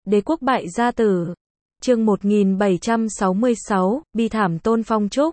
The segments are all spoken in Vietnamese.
Đế quốc bại gia tử. Chương 1766, bi thảm Tôn Phong Trúc.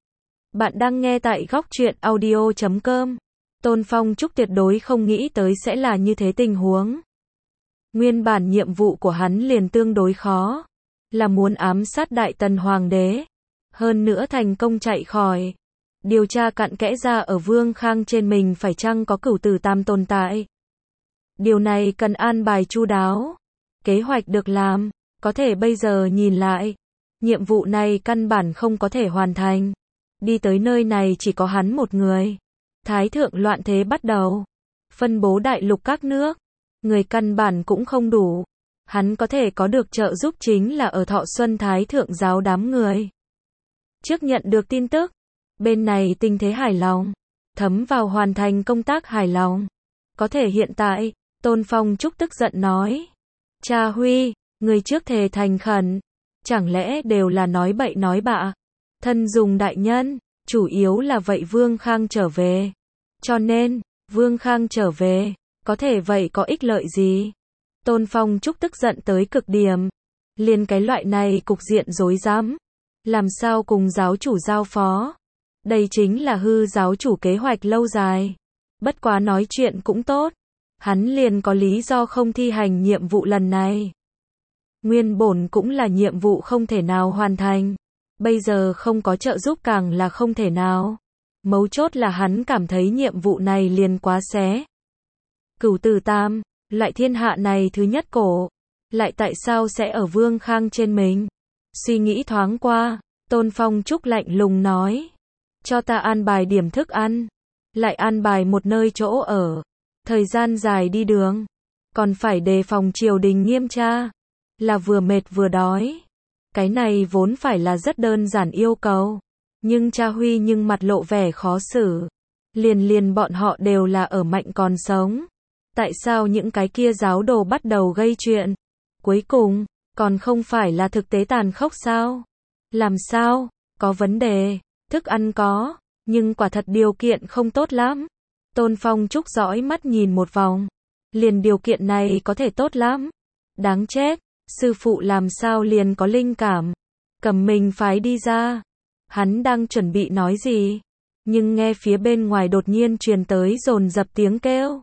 Bạn đang nghe tại góc truyện audio.com. Tôn Phong Trúc tuyệt đối không nghĩ tới sẽ là như thế tình huống. Nguyên bản nhiệm vụ của hắn liền tương đối khó, là muốn ám sát Đại Tần Hoàng đế, hơn nữa thành công chạy khỏi. Điều tra cặn kẽ ra ở Vương Khang trên mình phải chăng có cửu tử tam tồn tại. Điều này cần an bài chu đáo. Kế hoạch được làm, có thể bây giờ nhìn lại, nhiệm vụ này căn bản không có thể hoàn thành. Đi tới nơi này chỉ có hắn một người. Thái thượng loạn thế bắt đầu, phân bố đại lục các nước, người căn bản cũng không đủ. Hắn có thể có được trợ giúp chính là ở Thọ Xuân Thái thượng giáo đám người. Trước nhận được tin tức, bên này tình thế hài lòng, thấm vào hoàn thành công tác hài lòng. Có thể hiện tại, Tôn Phong Trúc tức giận nói: Cha Huy, người trước thề thành khẩn, chẳng lẽ đều là nói bậy nói bạ? Thân dùng đại nhân, chủ yếu là vậy Vương Khang trở về. Cho nên, Vương Khang trở về, có thể vậy có ích lợi gì? Tôn Phong Trúc tức giận tới cực điểm. Liền cái loại này cục diện rối rắm, làm sao cùng giáo chủ giao phó? Đây chính là hư giáo chủ kế hoạch lâu dài. Bất quá nói chuyện cũng tốt, hắn liền có lý do không thi hành nhiệm vụ lần này. Nguyên bổn cũng là nhiệm vụ không thể nào hoàn thành, bây giờ không có trợ giúp càng là không thể nào. Mấu chốt là hắn cảm thấy nhiệm vụ này liền quá xé. Cửu tử tam, lại thiên hạ này thứ nhất cổ, lại tại sao sẽ ở Vương Khang trên mình? Suy nghĩ thoáng qua, Tôn Phong Trúc lạnh lùng nói: cho ta an bài điểm thức ăn, lại an bài một nơi chỗ ở. Thời gian dài đi đường, còn phải đề phòng triều đình nghiêm tra, là vừa mệt vừa đói. Cái này vốn phải là rất đơn giản yêu cầu, nhưng cha Huy nhưng mặt lộ vẻ khó xử. Liền bọn họ đều là ở mạnh còn sống, tại sao những cái kia giáo đồ bắt đầu gây chuyện? Cuối cùng, còn không phải là thực tế tàn khốc sao? Làm sao? Có vấn đề, thức ăn có, nhưng quả thật điều kiện không tốt lắm. Tôn Phong Trúc dõi mắt nhìn một vòng, liền điều kiện này có thể tốt lắm. Đáng chết, sư phụ làm sao liền có linh cảm, cầm mình phái đi ra. Hắn đang chuẩn bị nói gì, nhưng nghe phía bên ngoài đột nhiên truyền tới dồn dập tiếng kêu.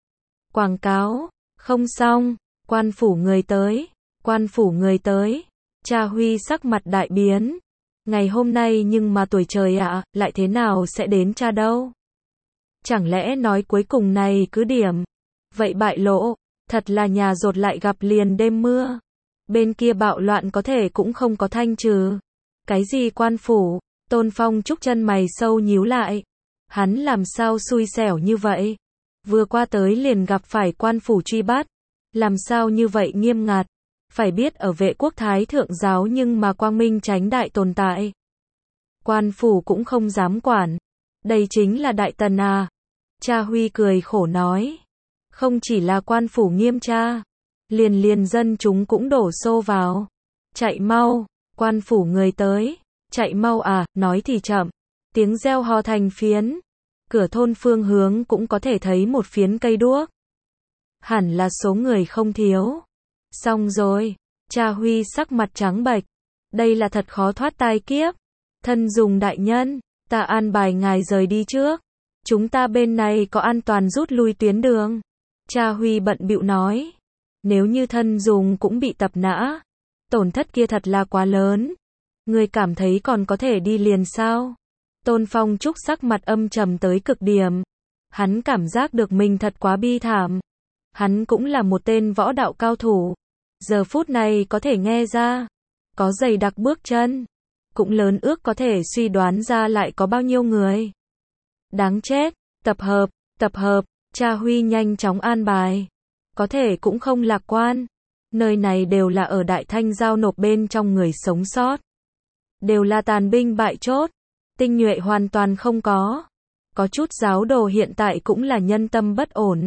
Quảng cáo, không xong, quan phủ người tới, quan phủ người tới. Cha Huy sắc mặt đại biến. Ngày hôm nay nhưng mà tuổi trời ạ, lại thế nào sẽ đến cha đâu? Chẳng lẽ nói cuối cùng này cứ điểm, vậy bại lộ, thật là nhà rột lại gặp liền đêm mưa. Bên kia bạo loạn có thể cũng không có thanh trừ. Cái gì quan phủ? Tôn Phong Trúc chân mày sâu nhíu lại. Hắn làm sao xui xẻo như vậy? Vừa qua tới liền gặp phải quan phủ truy bắt. Làm sao như vậy nghiêm ngặt? Phải biết ở Vệ quốc Thái thượng giáo nhưng mà quang minh chánh đại tồn tại. Quan phủ cũng không dám quản. Đây chính là Đại Tần à? Cha Huy cười khổ nói. Không chỉ là quan phủ nghiêm tra, liền dân chúng cũng đổ xô vào. Chạy mau, quan phủ người tới. Chạy mau à, nói thì chậm. Tiếng reo hò thành phiến. Cửa thôn phương hướng cũng có thể thấy một phiến cây đuốc. Hẳn là số người không thiếu. Xong rồi, cha Huy sắc mặt trắng bệch. Đây là thật khó thoát tai kiếp. Thân dùng đại nhân, ta an bài ngài rời đi trước. Chúng ta bên này có an toàn rút lui tuyến đường. Cha Huy bận bịu nói. Nếu như thân dùng cũng bị tập nã, tổn thất kia thật là quá lớn. Người cảm thấy còn có thể đi liền sao? Tôn Phong Trúc sắc mặt âm trầm tới cực điểm. Hắn cảm giác được mình thật quá bi thảm. Hắn cũng là một tên võ đạo cao thủ. Giờ phút này có thể nghe ra, có dày đặc bước chân, cũng lớn ước có thể suy đoán ra lại có bao nhiêu người. Đáng chết, tập hợp, cha Huy nhanh chóng an bài. Có thể cũng không lạc quan. Nơi này đều là ở Đại Thanh giao nộp bên trong người sống sót. Đều là tàn binh bại chốt. Tinh nhuệ hoàn toàn không có. Có chút giáo đồ hiện tại cũng là nhân tâm bất ổn.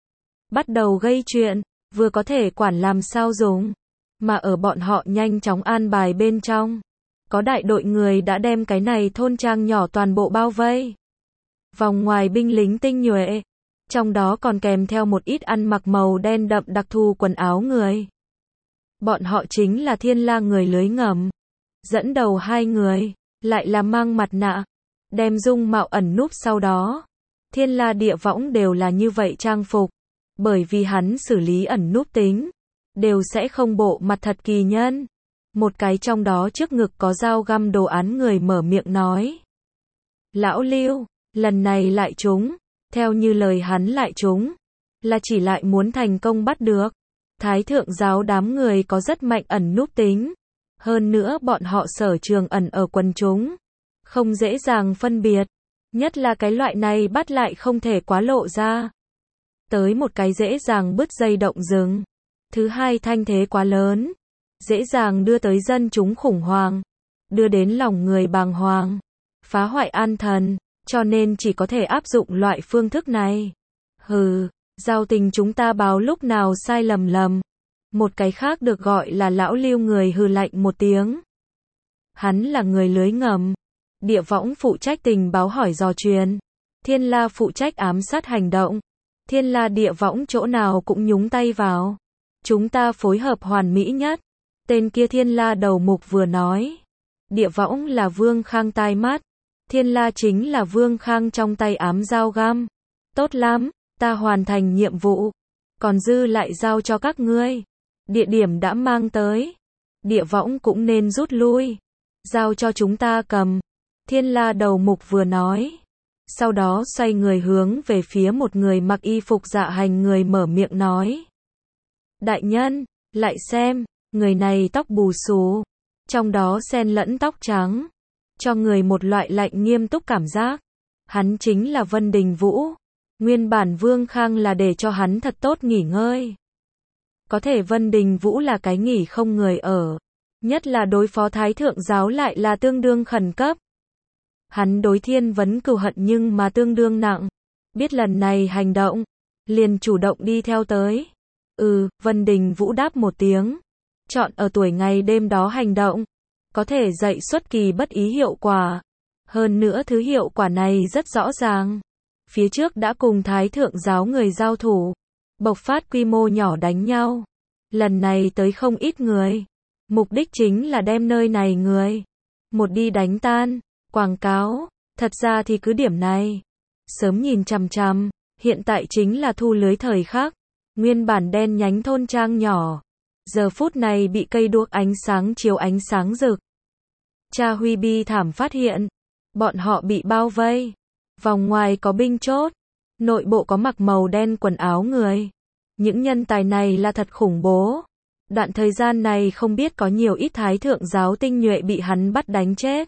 Bắt đầu gây chuyện, vừa có thể quản làm sao dùng. Mà ở bọn họ nhanh chóng an bài bên trong, có đại đội người đã đem cái này thôn trang nhỏ toàn bộ bao vây. Vòng ngoài binh lính tinh nhuệ, trong đó còn kèm theo một ít ăn mặc màu đen đậm đặc thù quần áo người. Bọn họ chính là Thiên La người lưới ngầm. Dẫn đầu hai người, lại là mang mặt nạ, đem dung mạo ẩn núp sau đó. Thiên La Địa Võng đều là như vậy trang phục. Bởi vì hắn xử lý ẩn núp tính, đều sẽ không bộ mặt thật kỳ nhân. Một cái trong đó trước ngực có dao găm đồ án người mở miệng nói. Lão Lưu, lần này lại trúng, theo như lời hắn lại trúng, là chỉ lại muốn thành công bắt được. Thái thượng giáo đám người có rất mạnh ẩn núp tính. Hơn nữa bọn họ sở trường ẩn ở quần chúng. Không dễ dàng phân biệt. Nhất là cái loại này bắt lại không thể quá lộ ra. Tới một cái dễ dàng bứt dây động rừng. Thứ hai thanh thế quá lớn. Dễ dàng đưa tới dân chúng khủng hoảng. Đưa đến lòng người bàng hoàng. Phá hoại an thần. Cho nên chỉ có thể áp dụng loại phương thức này. Hừ, giao tình chúng ta báo lúc nào sai lầm lầm. Một cái khác được gọi là lão Lưu người hừ lạnh một tiếng. Hắn là người lưới ngầm. Địa Võng phụ trách tình báo hỏi dò truyền. Thiên La phụ trách ám sát hành động. Thiên La Địa Võng chỗ nào cũng nhúng tay vào. Chúng ta phối hợp hoàn mỹ nhất. Tên kia Thiên La đầu mục vừa nói. Địa Võng là Vương Khang tai mắt. Thiên La chính là Vương Khang trong tay ám dao găm. Tốt lắm, ta hoàn thành nhiệm vụ. Còn dư lại giao cho các ngươi. Địa điểm đã mang tới. Địa Võng cũng nên rút lui. Giao cho chúng ta cầm. Thiên La đầu mục vừa nói. Sau đó xoay người hướng về phía một người mặc y phục dạ hành người mở miệng nói. Đại nhân, lại xem, người này tóc bù xù. Trong đó xen lẫn tóc trắng. Cho người một loại lạnh nghiêm túc cảm giác. Hắn chính là Vân Đình Vũ. Nguyên bản Vương Khang là để cho hắn thật tốt nghỉ ngơi. Có thể Vân Đình Vũ là cái nghỉ không người ở. Nhất là đối phó Thái thượng giáo lại là tương đương khẩn cấp. Hắn đối Thiên Vấn cừu hận nhưng mà tương đương nặng. Biết lần này hành động, liền chủ động đi theo tới. Vân Đình Vũ đáp một tiếng. Chọn ở tuổi ngày đêm đó hành động. Có thể dạy xuất kỳ bất ý hiệu quả. Hơn nữa thứ hiệu quả này rất rõ ràng. Phía trước đã cùng Thái thượng giáo người giao thủ. Bộc phát quy mô nhỏ đánh nhau. Lần này tới không ít người. Mục đích chính là đem nơi này người. Một đi đánh tan. Quảng cáo. Thật ra thì cứ điểm này. Sớm nhìn chằm chằm. Hiện tại chính là thu lưới thời khắc. Nguyên bản đen nhánh thôn trang nhỏ. Giờ phút này bị cây đuốc ánh sáng chiếu ánh sáng rực. Cha Huy bi thảm phát hiện. Bọn họ bị bao vây. Vòng ngoài có binh chốt. Nội bộ có mặc màu đen quần áo người. Những nhân tài này là thật khủng bố. Đoạn thời gian này không biết có nhiều ít Thái thượng giáo tinh nhuệ bị hắn bắt đánh chết.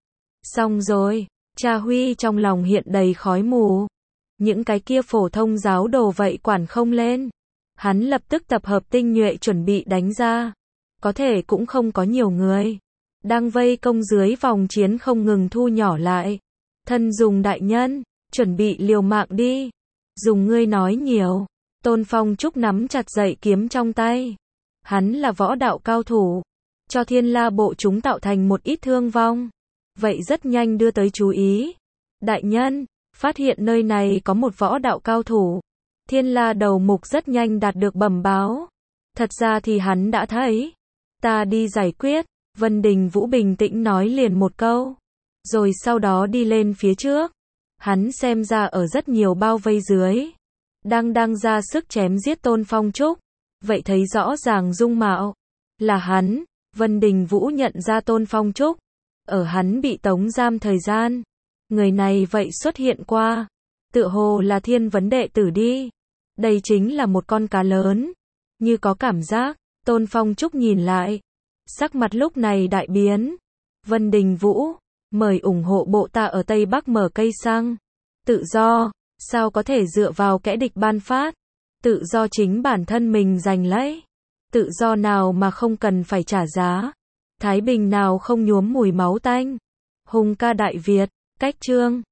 Xong rồi, cha Huy trong lòng hiện đầy khói mù. Những cái kia phổ thông giáo đồ vậy quản không lên. Hắn lập tức tập hợp tinh nhuệ chuẩn bị đánh ra. Có thể cũng không có nhiều người. Đang vây công dưới vòng chiến không ngừng thu nhỏ lại. Thân dùng đại nhân, chuẩn bị liều mạng đi. Dùng ngươi nói nhiều. Tôn Phong Trúc nắm chặt dậy kiếm trong tay. Hắn là võ đạo cao thủ. Cho Thiên La bộ chúng tạo thành một ít thương vong. Vậy rất nhanh đưa tới chú ý. Đại nhân, phát hiện nơi này có một võ đạo cao thủ. Thiên La đầu mục rất nhanh đạt được bẩm báo. Thật ra thì hắn đã thấy. Ta đi giải quyết. Vân Đình Vũ bình tĩnh nói liền một câu. Rồi sau đó đi lên phía trước. Hắn xem ra ở rất nhiều bao vây dưới. Đang ra sức chém giết Tôn Phong Trúc. Vậy thấy rõ ràng dung mạo. Là hắn. Vân Đình Vũ nhận ra Tôn Phong Trúc. Ở hắn bị tống giam thời gian. Người này vậy xuất hiện qua. Tựa hồ là Thiên Vấn đệ tử đi. Đây chính là một con cá lớn. Như có cảm giác. Tôn Phong Trúc nhìn lại. Sắc mặt lúc này đại biến. Vân Đình Vũ. Mời ủng hộ bộ ta ở Tây Bắc mở cây xăng. Tự do. Sao có thể dựa vào kẻ địch ban phát. Tự do chính bản thân mình giành lấy. Tự do nào mà không cần phải trả giá. Thái bình nào không nhuốm mùi máu tanh. Hùng ca Đại Việt. Cách chương